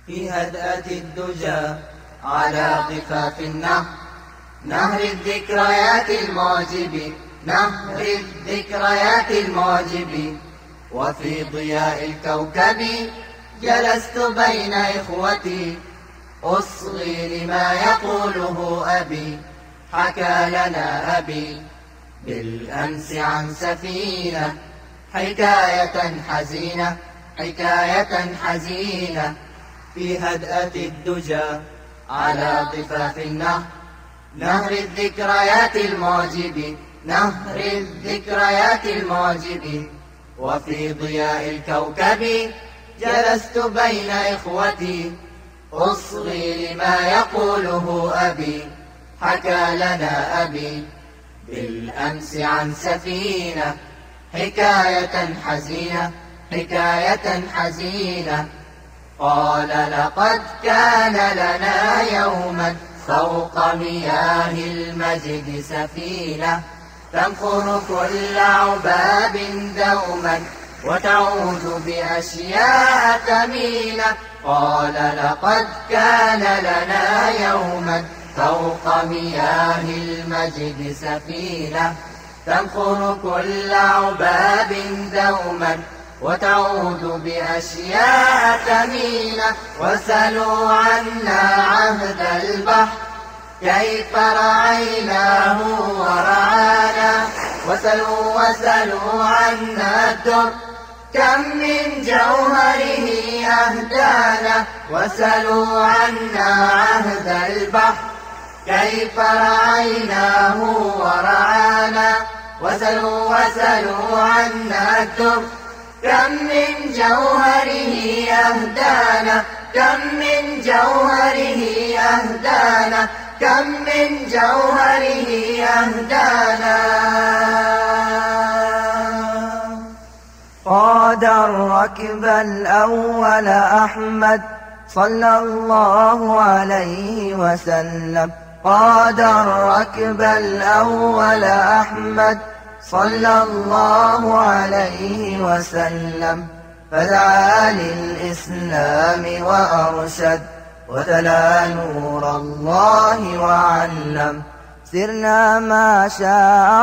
في هدأة الدجى على ضفاف النهر، نهر الذكريات المعجب، نهر الذكريات المعجب. وفي ضياء الكوكب جلست بين إخوتي، أصغي لما يقوله أبي. حكى لنا أبي بالأمس عن سفينة، حكاية حزينة، حكاية حزينة. في هدأة الدجى على ضفاف النهر، نهر الذكريات المعجب، نهر الذكريات المعجب. وفي ضياء الكوكب جلست بين إخوتي، أصغي لما يقوله أبي. حكى لنا أبي بالأمس عن سفينة، حكاية حزينة، حكاية حزينة. قال لقد كان لنا يوما فوق مياه المجد سفينة، تنخر كل عباب دوما وتعود بأشياء ثمينة. قال لقد كان لنا يوما فوق مياه المجد سفينة، تنخر كل عباب دوما وتعود بأشياء ثمينة. وسلوا عنا عهد البحر كيف رعيناه ورعانا، وسلوا عنا الدر كم من جوهره أهدانا. وسلوا عنا عهد البحر كيف رعيناه ورعانا، وسلوا عنا الدر كم من جوهره أهدانا، كم من جوهره أهدانا، كم من جوهره أهدانا. قاد الركب الأول أحمد صلى الله عليه وسلم، قاد الركب الأول أحمد صلى الله عليه وسلم. فدعا للإسلام وأرشد وتلا نور الله وعلم. سرنا ما شاء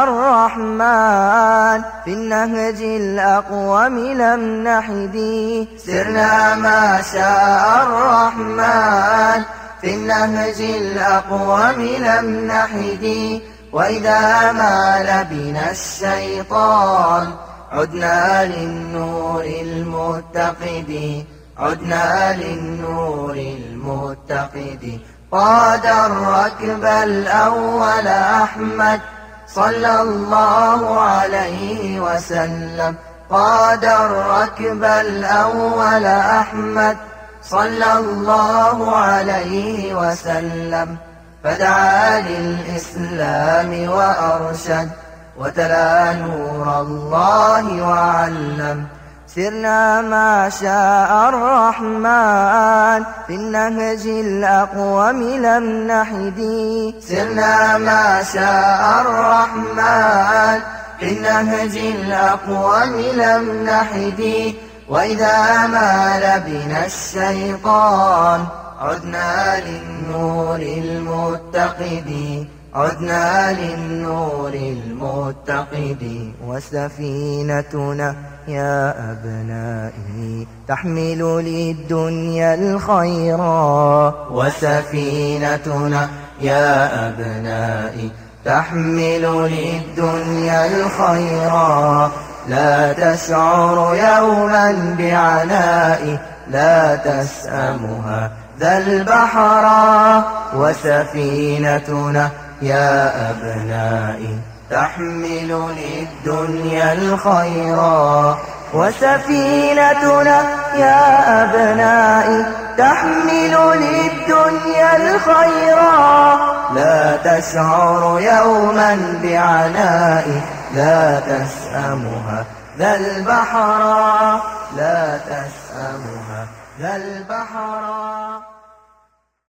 الرحمن في النهج الأقوم لم نحدي، سرنا ما شاء الرحمن في النهج الأقوم لم نحدي. وإذا مال بنا الشيطان عدنا للنور المتقد، عدنا للنور المتقد. قاد الركب الأول أحمد صلى الله عليه وسلم، قاد الركب الأول أحمد صلى الله عليه وسلم. فدعا للإسلام وأرشد وتلا نور الله وعلم. سرنا ما شاء الرحمن في النهج الأقوم لم نحدي، سرنا ما شاء الرحمن في النهج الأقوم لم نحدي. وإذا مال بنا الشيطان عدنا للنور المتقد، عدنا للنور المتقد. وسفينتنا يا أبنائي تحمل للدنيا الخيرا، وسفينتنا يا أبنائي تحمل للدنيا الخيرا. لا تشعر يوما بعناء، لا تسأمها ذا البحر. وسفينتنا يا أبنائي تحمل للدنيا الخيرا، وسفينتنا يا أبنائي تحمل للدنيا الخيرا. لا تشعر يوما بعناء، لا تسأمها ذا البحر، لا تسأمها ذا البحر.